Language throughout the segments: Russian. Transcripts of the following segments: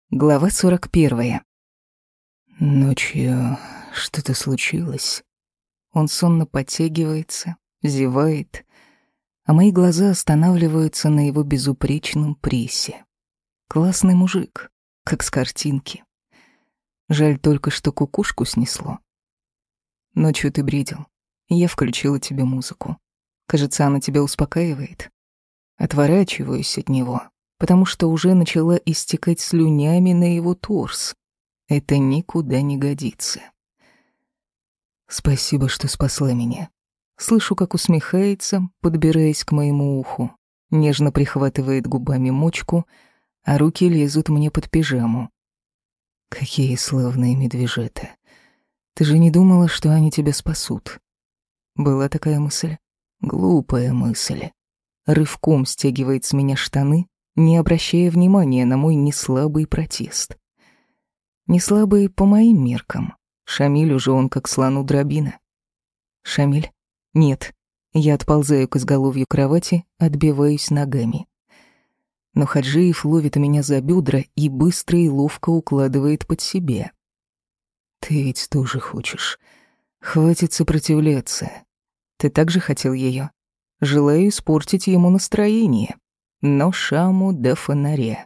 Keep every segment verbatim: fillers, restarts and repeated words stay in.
Глава сорок первая. Ночью что-то случилось. Он сонно подтягивается, зевает, а мои глаза останавливаются на его безупречном прессе. Классный мужик, как с картинки. Жаль только, что кукушку снесло. Ночью ты бредил, и я включила тебе музыку. Кажется, она тебя успокаивает. Отворачиваюсь от него, потому что уже начала истекать слюнями на его торс. Это никуда не годится. Спасибо, что спасла меня. Слышу, как усмехается, подбираясь к моему уху. Нежно прихватывает губами мочку, а руки лезут мне под пижаму. Какие славные медвежата. Ты же не думала, что они тебя спасут? Была такая мысль? Глупая мысль. Рывком стягивает с меня штаны, не обращая внимания на мой неслабый протест. Неслабый по моим меркам. Шамиль уже он как слону дробина. Шамиль? Нет. Я отползаю к изголовью кровати, отбиваюсь ногами. Но Хаджиев ловит меня за бедра и быстро и ловко укладывает под себя. Ты ведь тоже хочешь. Хватит сопротивляться. Ты также хотел ее. Желаю испортить ему настроение. Но шаму до фонаря.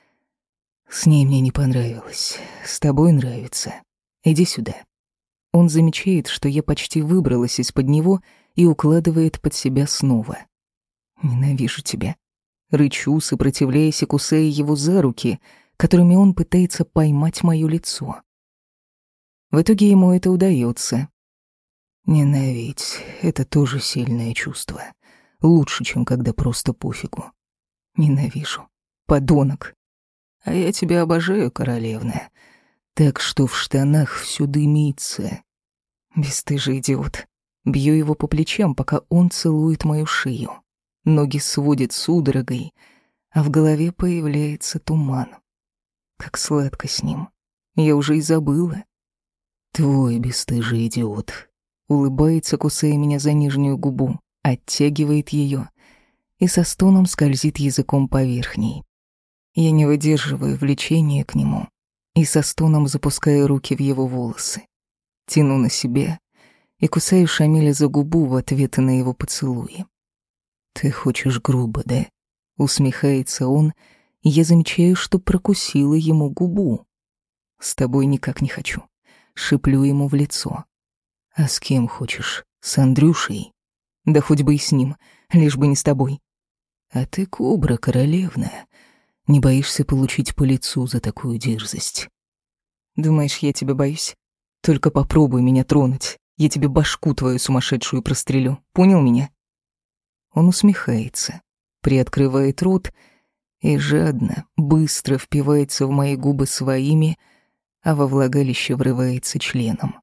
С ней мне не понравилось. С тобой нравится. Иди сюда. Он замечает, что я почти выбралась из-под него и укладывает под себя снова. Ненавижу тебя. Рычу, сопротивляясь и кусая его за руки, которыми он пытается поймать моё лицо. В итоге ему это удается. Ненавидеть — это тоже сильное чувство. Лучше, чем когда просто пофигу. Ненавижу. Подонок. А я тебя обожаю, королевна. Так что в штанах всё дымится. Бесстыжий идиот. Бью его по плечам, пока он целует мою шею. Ноги сводит судорогой, а в голове появляется туман. Как сладко с ним. Я уже и забыла. Твой бесстыжий идиот. Улыбается, кусая меня за нижнюю губу, оттягивает её и со стоном скользит языком по верхней. Я не выдерживаю влечения к нему и со стоном запускаю руки в его волосы. Тяну на себя и кусаю Шамиля за губу в ответ на его поцелуи. «Ты хочешь грубо, да?» Усмехается он, и я замечаю, что прокусила ему губу. «С тобой никак не хочу». Шиплю ему в лицо. «А с кем хочешь? С Андрюшей?» «Да хоть бы и с ним, лишь бы не с тобой». «А ты кобра, королевна. Не боишься получить по лицу за такую дерзость?» «Думаешь, я тебя боюсь? Только попробуй меня тронуть. Я тебе башку твою сумасшедшую прострелю. Понял меня?» Он усмехается, приоткрывает рот и жадно, быстро впивается в мои губы своими, а во влагалище врывается членом.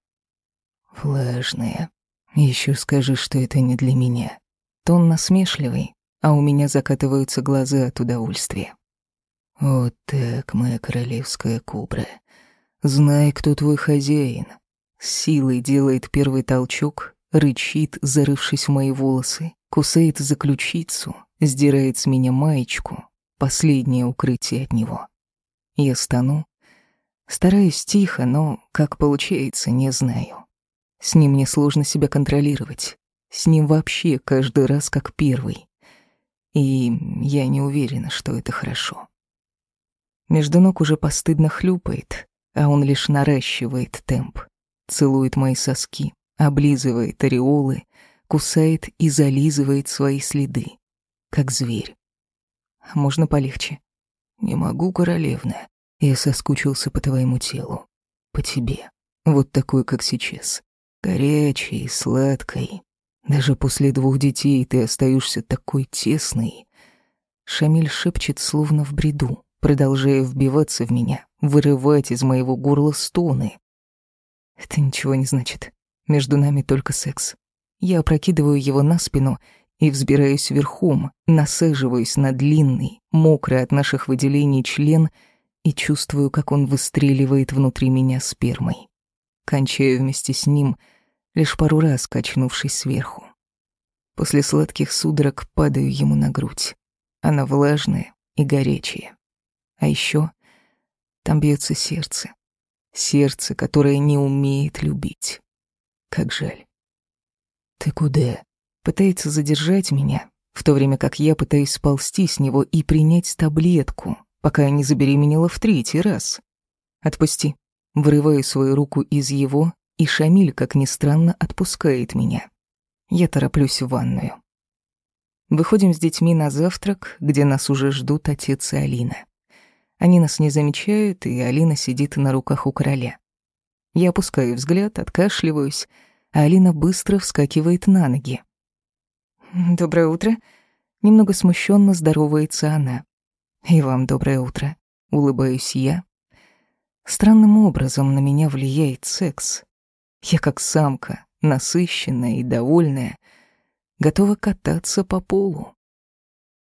Влажная. Еще скажи, что это не для меня. Тон насмешливый, а у меня закатываются глаза от удовольствия. Вот так, моя королевская кобра. Знай, кто твой хозяин. С силой делает первый толчок, рычит, зарывшись в мои волосы, кусает за ключицу, сдирает с меня маечку, последнее укрытие от него. Я стану, стараюсь тихо, но как получается, не знаю. С ним мне сложно себя контролировать. С ним вообще каждый раз как первый. И я не уверена, что это хорошо. Между ног уже постыдно хлюпает, а он лишь наращивает темп. Целует мои соски, облизывает ореолы, кусает и зализывает свои следы, как зверь. Можно полегче? Не могу, королевна. Я соскучился по твоему телу, по тебе, вот такой, как сейчас. Горячей, сладкой. Даже после двух детей ты остаешься такой тесной. Шамиль шепчет, словно в бреду, продолжая вбиваться в меня, вырывать из моего горла стоны. Это ничего не значит. Между нами только секс. Я опрокидываю его на спину и взбираюсь верхом, насаживаюсь на длинный, мокрый от наших выделений член и чувствую, как он выстреливает внутри меня спермой. Кончаю вместе с ним, лишь пару раз качнувшись сверху. После сладких судорог падаю ему на грудь. Она влажная и горячая. А еще Там бьется сердце. Сердце, которое не умеет любить. Как жаль. Ты куда? Пытается задержать меня, в то время как я пытаюсь сползти с него и принять таблетку, пока я не забеременела в третий раз. Отпусти. Вырываю свою руку из его, и Шамиль, как ни странно, отпускает меня. Я тороплюсь в ванную. Выходим с детьми на завтрак, где нас уже ждут отец и Алина. Они нас не замечают, и Алина сидит на руках у короля. Я опускаю взгляд, откашливаюсь, а Алина быстро вскакивает на ноги. «Доброе утро». Немного смущенно здоровается она. «И вам доброе утро», — улыбаюсь я. Странным образом на меня влияет секс. Я как самка, насыщенная и довольная, готова кататься по полу.